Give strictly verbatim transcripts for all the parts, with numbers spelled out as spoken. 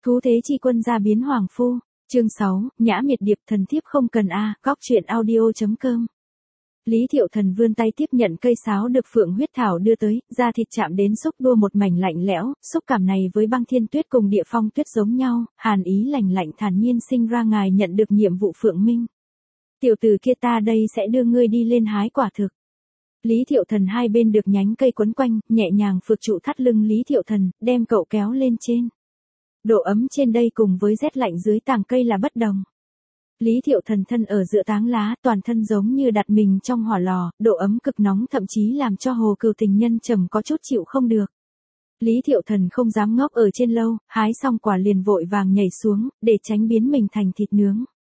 Thú thế chi quân gia biến hoàng phu. Chương sáu, Nhã miệt điệp thần thiếp không cần a, à, góc truyện audio.com. Lý Thiệu Thần vươn tay tiếp nhận cây sáo được Phượng Huyết Thảo đưa tới, da thịt chạm đến xúc đua một mảnh lạnh lẽo, xúc cảm này với băng thiên tuyết cùng địa phong tuyết giống nhau, hàn ý lạnh lạnh thản nhiên sinh ra ngài nhận được nhiệm vụ Phượng Minh. Tiểu tử kia ta đây sẽ đưa ngươi đi lên hái quả thực. Lý Thiệu Thần hai bên được nhánh cây quấn quanh, nhẹ nhàng phược trụ thắt lưng Lý Thiệu Thần, đem cậu kéo lên trên. Độ ấm trên đây cùng với rét lạnh dưới tàng cây là bất đồng. Lý Thiệu Thần thân ở giữa táng lá, toàn thân giống như đặt mình trong hỏa lò, độ ấm cực nóng thậm chí làm cho Hồ Cừu tình nhân trầm có chút chịu không được. Lý Thiệu Thần không dám ngốc ở trên lâu, hái xong quả liền vội vàng nhảy xuống, để tránh biến mình thành thịt nướng.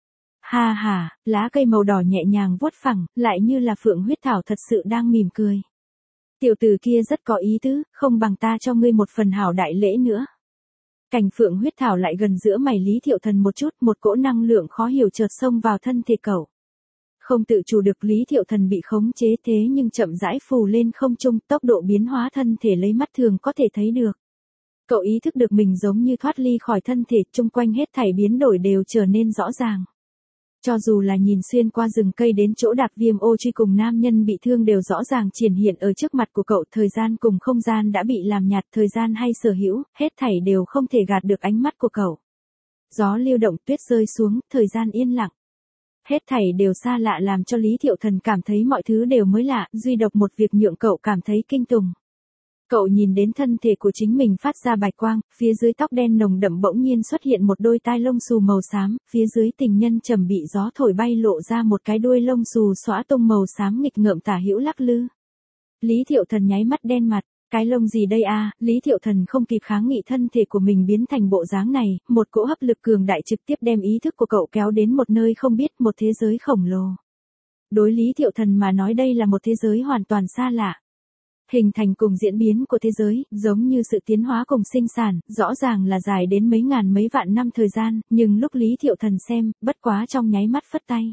Ha ha, lá cây màu đỏ nhẹ nhàng vuốt phẳng, lại như là Phượng Huyết Thảo thật sự đang mỉm cười. Tiểu tử kia rất có ý tứ, không bằng ta cho ngươi một phần hảo đại lễ nữa. Cành Phượng Huyết Thảo lại gần giữa mày Lý Thiệu Thần một chút, một cỗ năng lượng khó hiểu chợt xông vào thân thể cậu. Không tự chủ được Lý Thiệu Thần bị khống chế thế nhưng chậm rãi phù lên không trung, tốc độ biến hóa thân thể lấy mắt thường có thể thấy được. Cậu ý thức được mình giống như thoát ly khỏi thân thể, chung quanh hết thảy biến đổi đều trở nên rõ ràng. Cho dù là nhìn xuyên qua rừng cây đến chỗ Đạc Viêm ô truy cùng nam nhân bị thương đều rõ ràng triển hiện ở trước mặt của cậu, thời gian cùng không gian đã bị làm nhạt, thời gian hay sở hữu, hết thảy đều không thể gạt được ánh mắt của cậu. Gió lưu động, tuyết rơi xuống, thời gian yên lặng. Hết thảy đều xa lạ làm cho Lý Thiệu Thần cảm thấy mọi thứ đều mới lạ, duy độc một việc nhượng cậu cảm thấy kinh tủng. Cậu nhìn đến thân thể của chính mình phát ra bạch quang, phía dưới tóc đen nồng đậm bỗng nhiên xuất hiện một đôi tai lông xù màu xám, phía dưới tình nhân trầm bị gió thổi bay lộ ra một cái đuôi lông xù xõa tung màu xám nghịch ngợm tả hữu lắc lư. Lý Thiệu Thần nháy mắt đen mặt, cái lông gì đây a? À? Lý Thiệu Thần không kịp kháng nghị thân thể của mình biến thành bộ dáng này, một cỗ hấp lực cường đại trực tiếp đem ý thức của cậu kéo đến một nơi không biết, một thế giới khổng lồ. Đối Lý Thiệu Thần mà nói đây là một thế giới hoàn toàn xa lạ. Hình thành cùng diễn biến của thế giới, giống như sự tiến hóa cùng sinh sản, rõ ràng là dài đến mấy ngàn mấy vạn năm thời gian, nhưng lúc Lý Thiệu Thần xem, bất quá trong nháy mắt phất tay.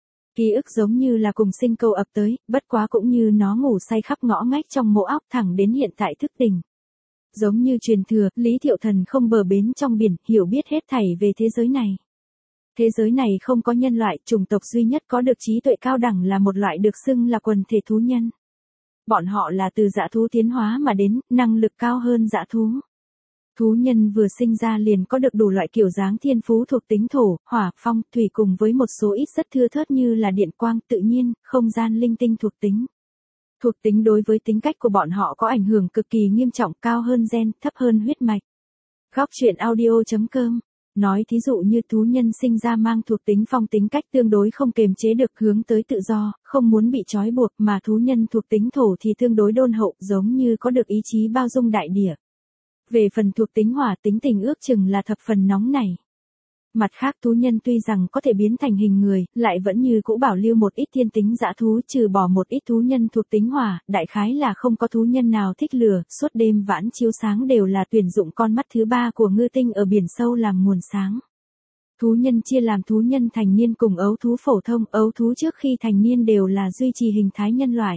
Ký ức giống như là cùng sinh câu ập tới, bất quá cũng như nó ngủ say khắp ngõ ngách trong mộ óc thẳng đến hiện tại thức tỉnh. Giống như truyền thừa, Lý Thiệu Thần không bờ bến trong biển, hiểu biết hết thảy về thế giới này. Thế giới này không có nhân loại, chủng tộc duy nhất có được trí tuệ cao đẳng là một loại được xưng là quần thể thú nhân. Bọn họ là từ dã thú tiến hóa mà đến, năng lực cao hơn dã thú. Thú nhân vừa sinh ra liền có được đủ loại kiểu dáng thiên phú thuộc tính thổ, hỏa, phong, thủy cùng với một số ít rất thưa thớt như là điện quang, tự nhiên, không gian linh tinh thuộc tính. Thuộc tính đối với tính cách của bọn họ có ảnh hưởng cực kỳ nghiêm trọng, cao hơn gen, thấp hơn huyết mạch. Góc truyện audio.com. Nói thí dụ như thú nhân sinh ra mang thuộc tính phong, tính cách tương đối không kềm chế được, hướng tới tự do, không muốn bị trói buộc, mà thú nhân thuộc tính thổ thì tương đối đôn hậu, giống như có được ý chí bao dung đại địa. Về phần thuộc tính hỏa, tính tình ước chừng là thập phần nóng nảy. Mặt khác thú nhân tuy rằng có thể biến thành hình người, lại vẫn như cũ bảo lưu một ít thiên tính dã thú, trừ bỏ một ít thú nhân thuộc tính hỏa, đại khái là không có thú nhân nào thích lửa, suốt đêm vãn chiếu sáng đều là tuyển dụng con mắt thứ ba của ngư tinh ở biển sâu làm nguồn sáng. Thú nhân chia làm thú nhân thành niên cùng ấu thú phổ thông, ấu thú trước khi thành niên đều là duy trì hình thái nhân loại.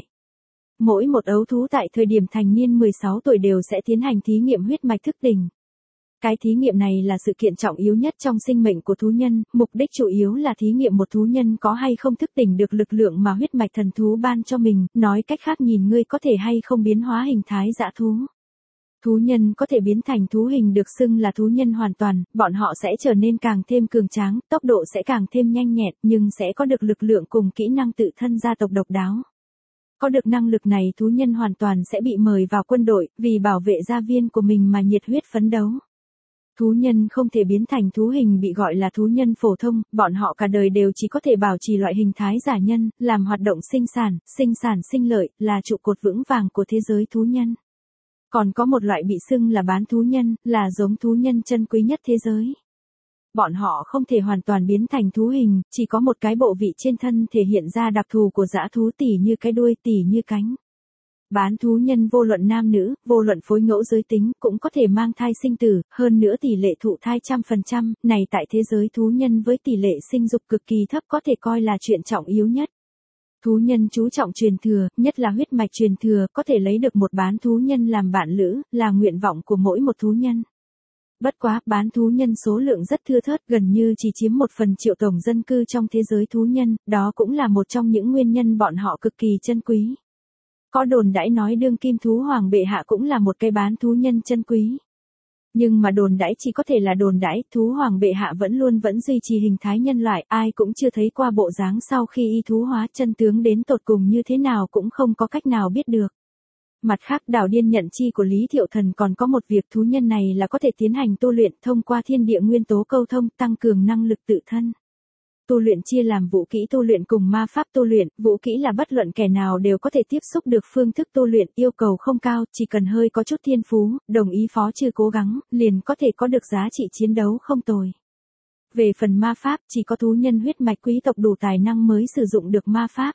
Mỗi một ấu thú tại thời điểm thành niên mười sáu tuổi đều sẽ tiến hành thí nghiệm huyết mạch thức tỉnh. Cái thí nghiệm này là sự kiện trọng yếu nhất trong sinh mệnh của thú nhân, mục đích chủ yếu là thí nghiệm một thú nhân có hay không thức tỉnh được lực lượng mà huyết mạch thần thú ban cho mình, nói cách khác nhìn ngươi có thể hay không biến hóa hình thái dã thú. Thú nhân có thể biến thành thú hình được xưng là thú nhân hoàn toàn, bọn họ sẽ trở nên càng thêm cường tráng, tốc độ sẽ càng thêm nhanh nhẹn, nhưng sẽ có được lực lượng cùng kỹ năng tự thân gia tộc độc đáo. Có được năng lực này thú nhân hoàn toàn sẽ bị mời vào quân đội, vì bảo vệ gia viên của mình mà nhiệt huyết phấn đấu. Thú nhân không thể biến thành thú hình bị gọi là thú nhân phổ thông, bọn họ cả đời đều chỉ có thể bảo trì loại hình thái giả nhân, làm hoạt động sinh sản, sinh sản sinh lợi, là trụ cột vững vàng của thế giới thú nhân. Còn có một loại bị xưng là bán thú nhân, là giống thú nhân chân quý nhất thế giới. Bọn họ không thể hoàn toàn biến thành thú hình, chỉ có một cái bộ vị trên thân thể hiện ra đặc thù của dã thú tỉ như cái đuôi, tỉ như cánh. Bán thú nhân vô luận nam nữ, vô luận phối ngẫu giới tính, cũng có thể mang thai sinh tử, hơn nữa tỷ lệ thụ thai trăm phần trăm, này tại thế giới thú nhân với tỷ lệ sinh dục cực kỳ thấp có thể coi là chuyện trọng yếu nhất. Thú nhân chú trọng truyền thừa, nhất là huyết mạch truyền thừa, có thể lấy được một bán thú nhân làm bạn lữ, là nguyện vọng của mỗi một thú nhân. Bất quá, bán thú nhân số lượng rất thưa thớt, gần như chỉ chiếm một phần triệu tổng dân cư trong thế giới thú nhân, đó cũng là một trong những nguyên nhân bọn họ cực kỳ chân quý. Có đồn đãi nói đương kim thú hoàng bệ hạ cũng là một cái bán thú nhân chân quý. Nhưng mà đồn đãi chỉ có thể là đồn đãi, thú hoàng bệ hạ vẫn luôn vẫn duy trì hình thái nhân loại, ai cũng chưa thấy qua bộ dáng sau khi y thú hóa, chân tướng đến tột cùng như thế nào cũng không có cách nào biết được. Mặt khác, đảo điên nhận chi của Lý Thiệu Thần còn có một việc, thú nhân này là có thể tiến hành tu luyện thông qua thiên địa nguyên tố câu thông, tăng cường năng lực tự thân. Tu luyện chia làm vũ kỹ tu luyện cùng ma pháp tu luyện, vũ kỹ là bất luận kẻ nào đều có thể tiếp xúc được phương thức tu luyện, yêu cầu không cao, chỉ cần hơi có chút thiên phú, đồng ý phó trừ cố gắng, liền có thể có được giá trị chiến đấu không tồi. Về phần ma pháp, chỉ có thú nhân huyết mạch quý tộc đủ tài năng mới sử dụng được ma pháp.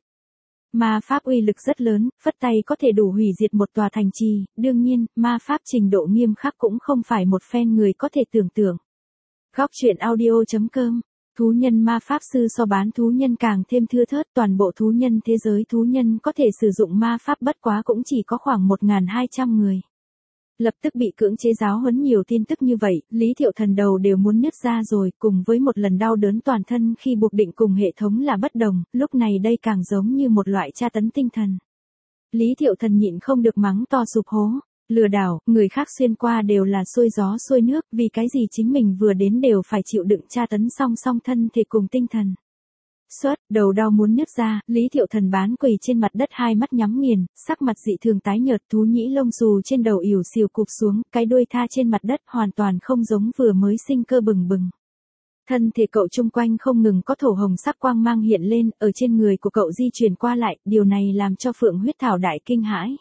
Ma pháp uy lực rất lớn, phất tay có thể đủ hủy diệt một tòa thành trì, đương nhiên, ma pháp trình độ nghiêm khắc cũng không phải một phen người có thể tưởng tượng. Góc truyện audio chấm com. Thú nhân ma pháp sư so bán thú nhân càng thêm thưa thớt, toàn bộ thú nhân thế giới thú nhân có thể sử dụng ma pháp bất quá cũng chỉ có khoảng một nghìn hai trăm người. Lập tức bị cưỡng chế giáo huấn nhiều tin tức như vậy, Lý Thiệu Thần đầu đều muốn nứt ra rồi, cùng với một lần đau đớn toàn thân khi buộc định cùng hệ thống là bất đồng, lúc này đây càng giống như một loại tra tấn tinh thần. Lý Thiệu Thần nhịn không được mắng to sụp hố, lừa đảo, người khác xuyên qua đều là xuôi gió xuôi nước, vì cái gì chính mình vừa đến đều phải chịu đựng tra tấn song song thân thể cùng tinh thần. Suốt, đầu đau muốn nứt ra, Lý Thiệu Thần bán quỳ trên mặt đất, hai mắt nhắm nghiền, sắc mặt dị thường tái nhợt, thú nhĩ lông xù trên đầu ỉu xìu cụp xuống, cái đuôi tha trên mặt đất hoàn toàn không giống vừa mới sinh cơ bừng bừng. Thân thể cậu chung quanh không ngừng có thổ hồng sắc quang mang hiện lên, ở trên người của cậu di chuyển qua lại, điều này làm cho Phượng Huyết Thảo đại kinh hãi.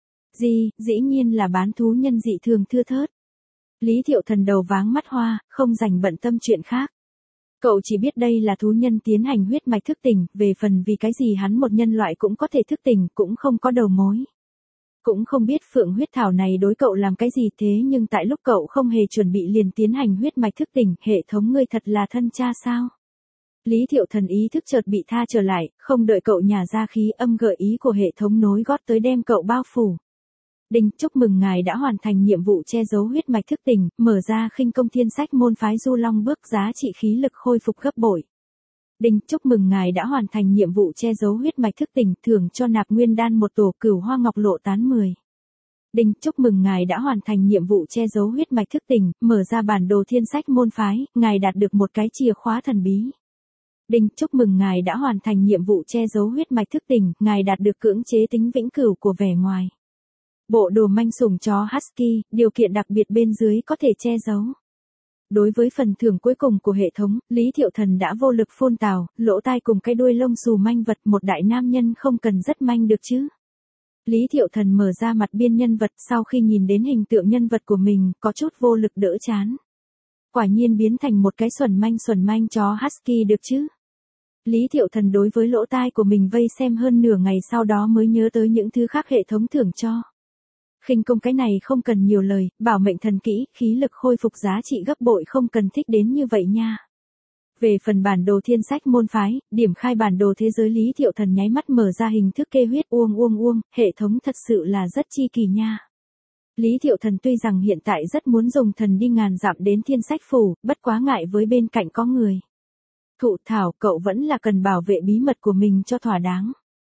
Gì, dĩ nhiên là bán thú nhân dị thường thưa thớt. Lý Thiệu Thần đầu váng mắt hoa, không dành bận tâm chuyện khác. Cậu chỉ biết đây là thú nhân tiến hành huyết mạch thức tỉnh, về phần vì cái gì hắn một nhân loại cũng có thể thức tỉnh, cũng không có đầu mối. Cũng không biết Phượng Huyết Thảo này đối cậu làm cái gì, thế nhưng tại lúc cậu không hề chuẩn bị liền tiến hành huyết mạch thức tỉnh, hệ thống ngươi thật là thân cha sao? Lý Thiệu Thần ý thức chợt bị tha trở lại, không đợi cậu nhả ra khí, âm gợi ý của hệ thống nối gót tới đem cậu bao phủ. Đinh, chúc mừng ngài đã hoàn thành nhiệm vụ che giấu huyết mạch thức tỉnh, mở ra khinh công thiên sách môn phái Du Long bước, giá trị khí lực khôi phục gấp bội. Đinh, chúc mừng ngài đã hoàn thành nhiệm vụ che giấu huyết mạch thức tỉnh, thưởng cho nạp nguyên đan một tổ, cửu hoa ngọc lộ tán mười. Đinh, chúc mừng ngài đã hoàn thành nhiệm vụ che giấu huyết mạch thức tỉnh, mở ra bản đồ thiên sách môn phái, ngài đạt được một cái chìa khóa thần bí. Đinh, chúc mừng ngài đã hoàn thành nhiệm vụ che giấu huyết mạch thức tỉnh, ngài đạt được cưỡng chế tính vĩnh cửu của vẻ ngoài. Bộ đồ manh sủng chó Husky, điều kiện đặc biệt bên dưới có thể che giấu. Đối với phần thưởng cuối cùng của hệ thống, Lý Thiệu Thần đã vô lực phun tào, lỗ tai cùng cái đuôi lông xù manh vật, một đại nam nhân không cần rất manh được chứ. Lý Thiệu Thần mở ra mặt biên nhân vật, sau khi nhìn đến hình tượng nhân vật của mình, có chút vô lực đỡ chán. Quả nhiên biến thành một cái xuẩn manh xuẩn manh chó Husky được chứ. Lý Thiệu Thần đối với lỗ tai của mình vây xem hơn nửa ngày, sau đó mới nhớ tới những thứ khác hệ thống thưởng cho. Khinh công cái này không cần nhiều lời, bảo mệnh thần kỹ, khí lực khôi phục giá trị gấp bội, không cần thích đến như vậy nha. Về phần bản đồ thiên sách môn phái, điểm khai bản đồ thế giới, Lý Thiệu Thần nháy mắt mở ra hình thức kê huyết, uông uông uông, hệ thống thật sự là rất chi kỳ nha. Lý Thiệu Thần tuy rằng hiện tại rất muốn dùng thần đi ngàn dặm đến thiên sách phủ, bất quá ngại với bên cạnh có người. Thụ Thảo, cậu vẫn là cần bảo vệ bí mật của mình cho thỏa đáng.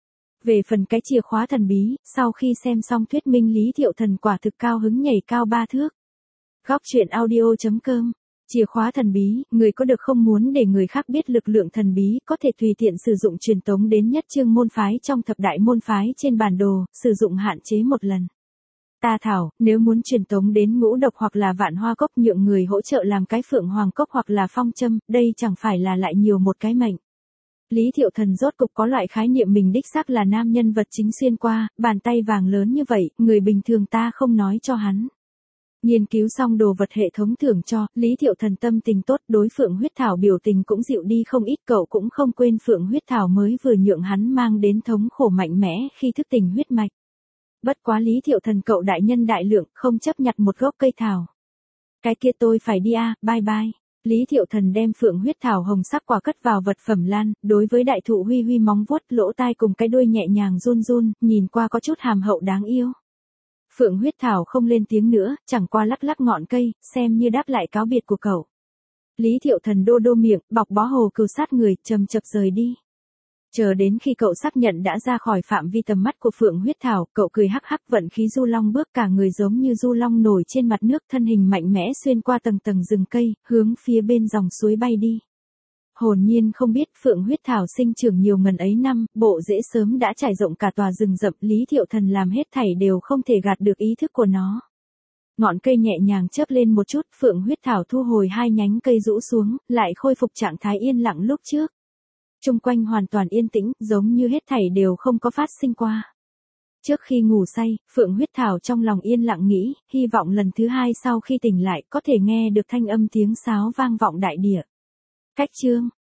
Về phần cái chìa khóa thần bí, sau khi xem xong thuyết minh, Lý Thiệu Thần quả thực cao hứng nhảy cao ba thước. Góc truyện audio chấm com. Chìa khóa thần bí, người có được không muốn để người khác biết lực lượng thần bí, có thể tùy tiện sử dụng truyền tống đến nhất chương môn phái trong thập đại môn phái trên bản đồ, sử dụng hạn chế một lần. Ta thảo, nếu muốn truyền tống đến ngũ độc hoặc là vạn hoa cốc, nhượng người hỗ trợ làm cái phượng hoàng cốc hoặc là phong châm, đây chẳng phải là lại nhiều một cái mệnh. Lý Thiệu Thần rốt cục có loại khái niệm mình đích xác là nam nhân vật chính xuyên qua, bàn tay vàng lớn như vậy, người bình thường ta không nói cho hắn. Nghiên cứu xong đồ vật hệ thống thưởng cho, Lý Thiệu Thần tâm tình tốt, đối Phượng Huyết Thảo biểu tình cũng dịu đi không ít, cậu cũng không quên Phượng Huyết Thảo mới vừa nhượng hắn mang đến thống khổ mạnh mẽ khi thức tỉnh huyết mạch. Bất quá Lý Thiệu Thần cậu đại nhân đại lượng, không chấp nhặt một gốc cây thảo. Cái kia tôi phải đi a, bye bye. Lý Thiệu Thần đem Phượng Huyết Thảo hồng sắc quả cất vào vật phẩm lan, đối với đại thụ huy huy móng vuốt, lỗ tai cùng cái đuôi nhẹ nhàng run run, nhìn qua có chút hàm hậu đáng yêu. Phượng huyết thảo không lên tiếng nữa, chẳng qua lắc lắc ngọn cây, xem như đáp lại cáo biệt của cậu. Lý Thiệu Thần đô đô miệng, bọc bó hồ cừu sát người, chầm chập rời đi. Chờ đến khi cậu xác nhận đã ra khỏi phạm vi tầm mắt của Phượng huyết thảo, cậu cười hắc hắc vận khí du long bước cả người giống như du long nổi trên mặt nước, thân hình mạnh mẽ xuyên qua tầng tầng rừng cây, hướng phía bên dòng suối bay đi. Hồn nhiên không biết Phượng huyết thảo sinh trưởng nhiều ngần ấy năm, bộ rễ sớm đã trải rộng cả tòa rừng rậm, Lý Thiệu Thần làm hết thảy đều không thể gạt được ý thức của nó. Ngọn cây nhẹ nhàng chớp lên một chút, Phượng huyết thảo thu hồi hai nhánh cây rũ xuống, lại khôi phục trạng thái yên lặng lúc trước. Trung quanh hoàn toàn yên tĩnh, giống như hết thảy đều không có phát sinh qua. Trước khi ngủ say, Phượng huyết thảo trong lòng yên lặng nghĩ, hy vọng lần thứ hai sau khi tỉnh lại có thể nghe được thanh âm tiếng sáo vang vọng đại địa. Cách chương